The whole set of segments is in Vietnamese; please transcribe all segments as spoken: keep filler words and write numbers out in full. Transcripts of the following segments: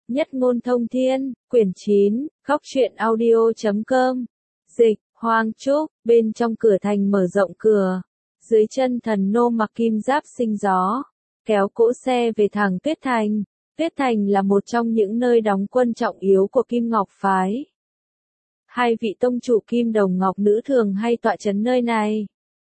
Nhất ngôn thông thiên, quyển chín, góc truyện audio chấm com. Dịch, Hoang Trúc, bên trong cửa thành mở rộng cửa. Dưới chân thần nô mặc kim giáp sinh gió, kéo cỗ xe về thẳng Tuyết Thành. Tuyết Thành là một trong những nơi đóng quân trọng yếu của Kim Ngọc Phái. Hai vị tông chủ Kim Đồng Ngọc Nữ thường hay tọa chấn nơi này.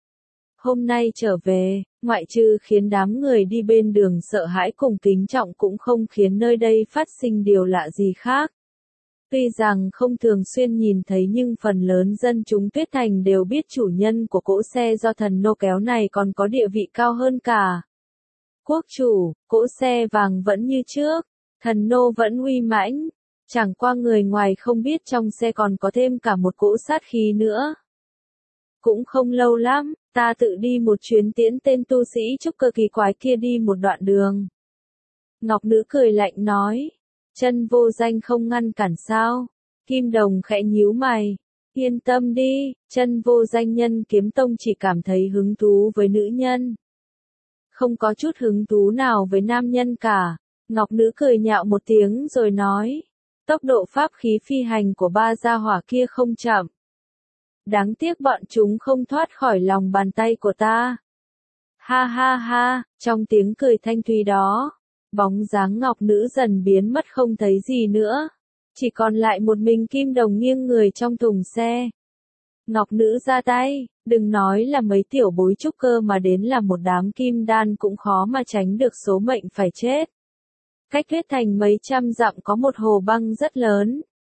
Hôm nay trở về, ngoại trừ khiến đám người đi bên đường sợ hãi cùng kính trọng cũng không khiến nơi đây phát sinh điều lạ gì khác. Tuy rằng không thường xuyên nhìn thấy nhưng phần lớn dân chúng Tuyết Thành đều biết chủ nhân của cỗ xe do thần nô kéo này còn có địa vị cao hơn cả. Quốc chủ, cỗ xe vàng vẫn như trước, thần nô vẫn uy mãnh, chẳng qua người ngoài không biết trong xe còn có thêm cả một cỗ sát khí nữa. Cũng không lâu lắm, ta tự đi một chuyến tiễn tên tu sĩ trúc cơ kỳ quái kia đi một đoạn đường. Ngọc Nữ cười lạnh nói, chân vô danh không ngăn cản sao? Kim Đồng khẽ nhíu mày, yên tâm đi, chân vô danh nhân kiếm tông chỉ cảm thấy hứng thú với nữ nhân. Không có chút hứng thú nào với nam nhân cả. Ngọc Nữ cười nhạo một tiếng rồi nói, tốc độ pháp khí phi hành của ba gia hỏa kia không chậm. Đáng tiếc bọn chúng không thoát khỏi lòng bàn tay của ta. Ha ha ha, trong tiếng cười thanh thúy đó, bóng dáng Ngọc Nữ dần biến mất không thấy gì nữa. Chỉ còn lại một mình Kim Đồng nghiêng người trong thùng xe. Ngọc Nữ ra tay, đừng nói là mấy tiểu bối trúc cơ mà đến là một đám kim đan cũng khó mà tránh được số mệnh phải chết. Cách Tuyết Thành mấy trăm dặm có một hồ băng rất lớn.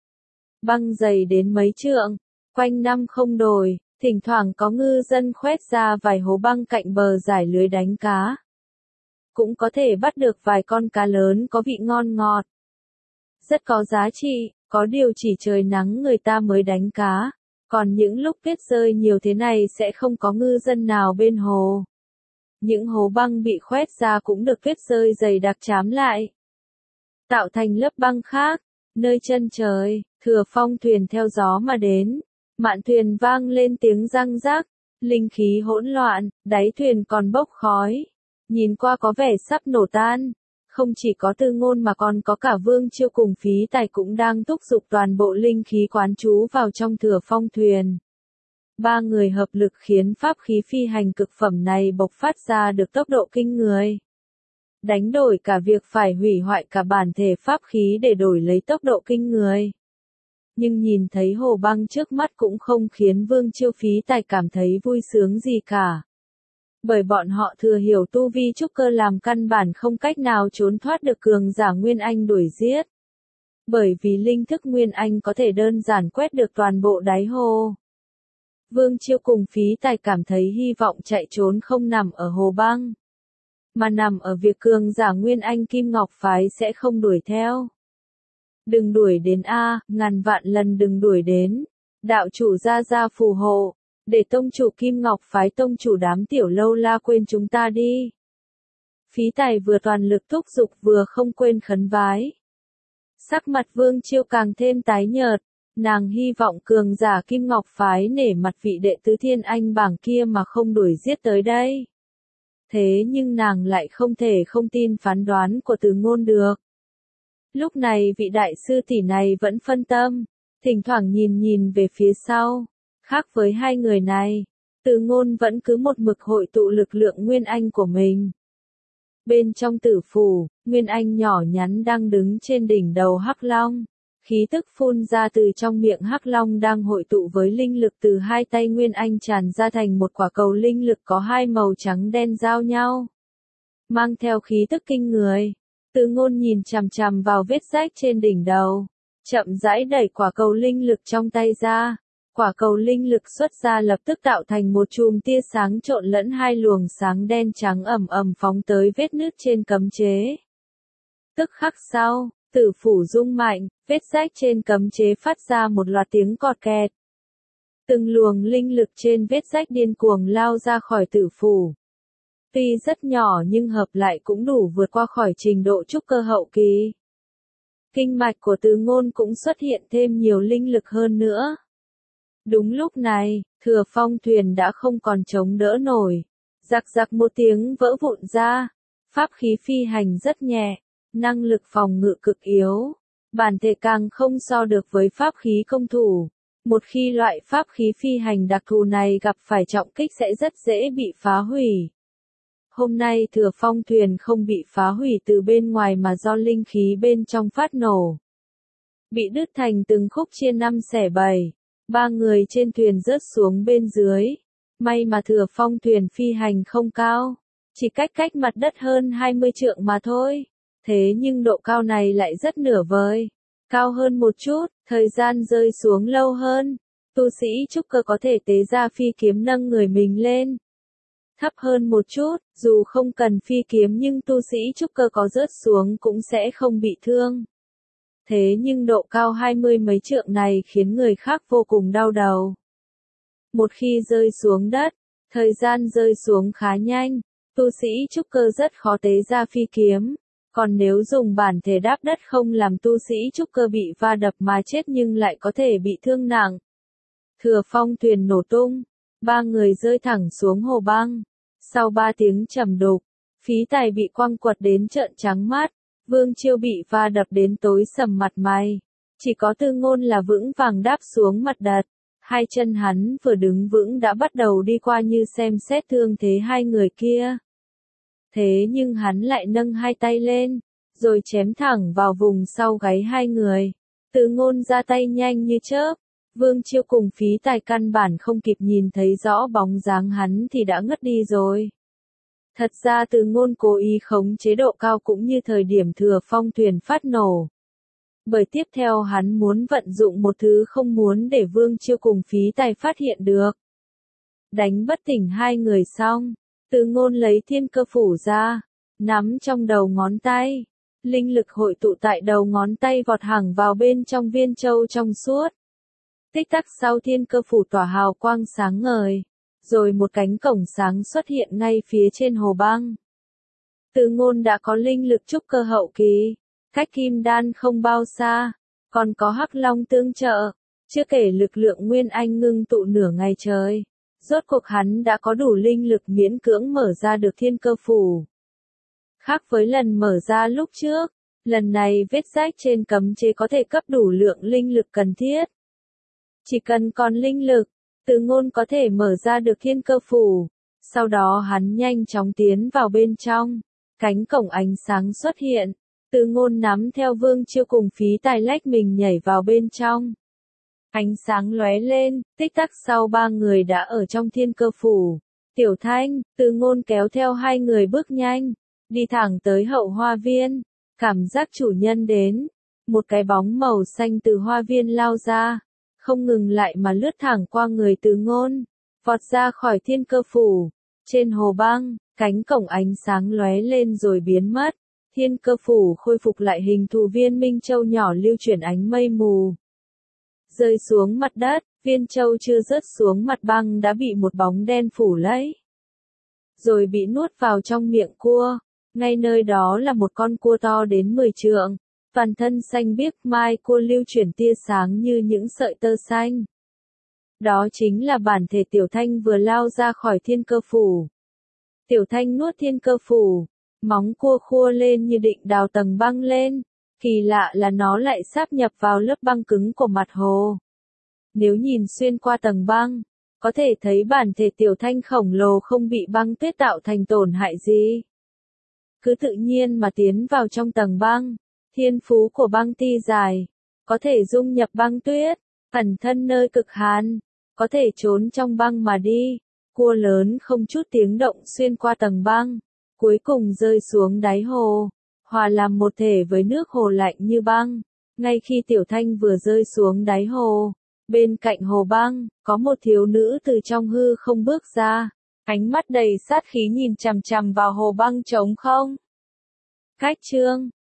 Băng dày đến mấy trượng, quanh năm không đổi, thỉnh thoảng có ngư dân khoét ra vài hố băng cạnh bờ giải lưới đánh cá. Cũng có thể bắt được vài con cá lớn có vị ngon ngọt. Rất có giá trị, có điều chỉ trời nắng người ta mới đánh cá, còn những lúc tuyết rơi nhiều thế này sẽ không có ngư dân nào bên hồ. Những hố băng bị khoét ra cũng được tuyết rơi dày đặc chám lại, tạo thành lớp băng khác. Nơi chân trời, Thừa Phong thuyền theo gió mà đến, mạn thuyền vang lên tiếng răng rắc, linh khí hỗn loạn, đáy thuyền còn bốc khói, nhìn qua có vẻ sắp nổ tan. Không chỉ có Tư Ngôn mà còn có cả Vương Chiêu cùng Phí Tài cũng đang thúc giục toàn bộ linh khí quán trú vào trong Thừa Phong thuyền. Ba người hợp lực khiến pháp khí phi hành cực phẩm này bộc phát ra được tốc độ kinh người. Đánh đổi cả việc phải hủy hoại cả bản thể pháp khí để đổi lấy tốc độ kinh người. Nhưng nhìn thấy hồ băng trước mắt cũng không khiến Vương Chiêu Phí Tài cảm thấy vui sướng gì cả. Bởi bọn họ thừa hiểu tu vi trúc cơ làm căn bản không cách nào trốn thoát được cường giả Nguyên Anh đuổi giết. Bởi vì linh thức Nguyên Anh có thể đơn giản quét được toàn bộ đáy hồ. Vương Chiêu cùng Phí Tài cảm thấy hy vọng chạy trốn không nằm ở hồ băng, mà nằm ở việc cường giả Nguyên Anh Kim Ngọc Phái sẽ không đuổi theo. Đừng đuổi đến a, ngàn vạn lần đừng đuổi đến. Đạo chủ ra ra phù hộ, để tông chủ Kim Ngọc Phái tông chủ đám tiểu lâu la quên chúng ta đi. Phí Tài vừa toàn lực thúc giục vừa không quên khấn vái. Sắc mặt Vương Chiêu càng thêm tái nhợt, nàng hy vọng cường giả Kim Ngọc Phái nể mặt vị đệ tứ Thiên Anh bảng kia mà không đuổi giết tới đây. Thế nhưng nàng lại không thể không tin phán đoán của Từ Ngôn được. Lúc này vị đại sư tỷ này vẫn phân tâm, thỉnh thoảng nhìn nhìn về phía sau. Khác với hai người này, Từ Ngôn vẫn cứ một mực hội tụ lực lượng Nguyên Anh của mình. Bên trong tử phủ, Nguyên Anh nhỏ nhắn đang đứng trên đỉnh đầu Hắc Long. Khí tức phun ra từ trong miệng Hắc Long đang hội tụ với linh lực từ hai tay Nguyên Anh tràn ra thành một quả cầu linh lực có hai màu trắng đen giao nhau. Mang theo khí tức kinh người, Từ Ngôn nhìn chằm chằm vào vết rách trên đỉnh đầu, chậm rãi đẩy quả cầu linh lực trong tay ra. Quả cầu linh lực xuất ra lập tức tạo thành một chùm tia sáng trộn lẫn hai luồng sáng đen trắng ầm ầm phóng tới vết nứt trên cấm chế. Tức khắc sau, tử phủ rung mạnh, vết rách trên cấm chế phát ra một loạt tiếng cọt kẹt. Từng luồng linh lực trên vết rách điên cuồng lao ra khỏi tử phủ. Tuy rất nhỏ nhưng hợp lại cũng đủ vượt qua khỏi trình độ trúc cơ hậu kỳ. Kinh mạch của Từ Ngôn cũng xuất hiện thêm nhiều linh lực hơn nữa. Đúng lúc này, Thừa Phong thuyền đã không còn chống đỡ nổi. Rạc rạc một tiếng vỡ vụn ra. Pháp khí phi hành rất nhẹ, năng lực phòng ngự cực yếu. Bản thể càng không so được với pháp khí công thủ. Một khi loại pháp khí phi hành đặc thù này gặp phải trọng kích sẽ rất dễ bị phá hủy. Hôm nay Thừa Phong thuyền không bị phá hủy từ bên ngoài mà do linh khí bên trong phát nổ. Bị đứt thành từng khúc chia năm xẻ bảy. Ba người trên thuyền rớt xuống bên dưới. May mà Thừa Phong thuyền phi hành không cao. Chỉ cách cách mặt đất hơn hai mươi trượng mà thôi. Thế nhưng độ cao này lại rất nửa vời. Cao hơn một chút, thời gian rơi xuống lâu hơn. Tu sĩ trúc cơ có thể tế ra phi kiếm nâng người mình lên. Thấp hơn một chút, dù không cần phi kiếm nhưng tu sĩ trúc cơ có rớt xuống cũng sẽ không bị thương. Thế nhưng độ cao hai mươi mấy trượng này khiến người khác vô cùng đau đầu. Một khi rơi xuống đất, thời gian rơi xuống khá nhanh, tu sĩ trúc cơ rất khó tế ra phi kiếm. Còn nếu dùng bản thể đáp đất không làm tu sĩ trúc cơ bị va đập mà chết nhưng lại có thể bị thương nặng. Thừa Phong thuyền nổ tung, ba người rơi thẳng xuống hồ băng. Sau ba tiếng trầm đục, phí tài bị quăng quật đến trợn trắng mắt, Vương Chiêu bị va đập đến tối sầm mặt mày. Chỉ có Tư Ngôn là vững vàng đáp xuống mặt đất. Hai chân hắn vừa đứng vững đã bắt đầu đi qua như xem xét thương thế hai người kia. Thế nhưng hắn lại nâng hai tay lên, rồi chém thẳng vào vùng sau gáy hai người. Tư Ngôn ra tay nhanh như chớp. Vương Chiêu cùng phí tài căn bản không kịp nhìn thấy rõ bóng dáng hắn thì đã ngất đi rồi. Thật ra Tư Ngôn cố ý khống chế độ cao cũng như thời điểm Thừa Phong thuyền phát nổ. Bởi tiếp theo hắn muốn vận dụng một thứ không muốn để Vương Chiêu cùng phí tài phát hiện được. Đánh bất tỉnh hai người xong, Tư Ngôn lấy thiên cơ phủ ra, nắm trong đầu ngón tay. Linh lực hội tụ tại đầu ngón tay vọt hẳn vào bên trong viên châu trong suốt. Tích tắc sau thiên cơ phủ tỏa hào quang sáng ngời, rồi một cánh cổng sáng xuất hiện ngay phía trên hồ băng. Tư Ngôn đã có linh lực trúc cơ hậu kỳ, cách kim đan không bao xa, còn có hắc long tương trợ, chưa kể lực lượng nguyên anh ngưng tụ nửa ngày trời. Rốt cuộc hắn đã có đủ linh lực miễn cưỡng mở ra được thiên cơ phủ. Khác với lần mở ra lúc trước, lần này vết rách trên cấm chế có thể cấp đủ lượng linh lực cần thiết. Chỉ cần còn linh lực, Tư Ngôn có thể mở ra được thiên cơ phủ. Sau đó hắn nhanh chóng tiến vào bên trong. Cánh cổng ánh sáng xuất hiện. Tư Ngôn nắm theo Vương Chiêu cùng phí tài lách mình nhảy vào bên trong. Ánh sáng lóe lên, tích tắc sau ba người đã ở trong thiên cơ phủ. Tiểu Thanh, Tư Ngôn kéo theo hai người bước nhanh, đi thẳng tới hậu hoa viên. Cảm giác chủ nhân đến. Một cái bóng màu xanh từ hoa viên lao ra. Không ngừng lại mà lướt thẳng qua người Tư Ngôn, vọt ra khỏi thiên cơ phủ. Trên hồ băng, cánh cổng ánh sáng lóe lên rồi biến mất. Thiên cơ phủ khôi phục lại hình thù viên minh châu nhỏ lưu chuyển ánh mây mù. Rơi xuống mặt đất, viên châu chưa rớt xuống mặt băng đã bị một bóng đen phủ lấy. Rồi bị nuốt vào trong miệng cua. Ngay nơi đó là một con cua to đến mười trượng. Toàn thân xanh biếc, mai cua lưu chuyển tia sáng như những sợi tơ xanh. Đó chính là bản thể Tiểu Thanh vừa lao ra khỏi thiên cơ phủ. Tiểu Thanh nuốt thiên cơ phủ, móng cua khua lên như định đào tầng băng lên. Kỳ lạ là nó lại sáp nhập vào lớp băng cứng của mặt hồ. Nếu nhìn xuyên qua tầng băng, có thể thấy bản thể Tiểu Thanh khổng lồ không bị băng tuyết tạo thành tổn hại gì. Cứ tự nhiên mà tiến vào trong tầng băng. Thiên phú của băng ti dài, có thể dung nhập băng tuyết, ẩn thân nơi cực hàn, có thể trốn trong băng mà đi. Cua lớn không chút tiếng động xuyên qua tầng băng, cuối cùng rơi xuống đáy hồ, hòa làm một thể với nước hồ lạnh như băng. Ngay khi Tiểu Thanh vừa rơi xuống đáy hồ, bên cạnh hồ băng, có một thiếu nữ từ trong hư không bước ra, ánh mắt đầy sát khí nhìn chằm chằm vào hồ băng trống không. Cách chương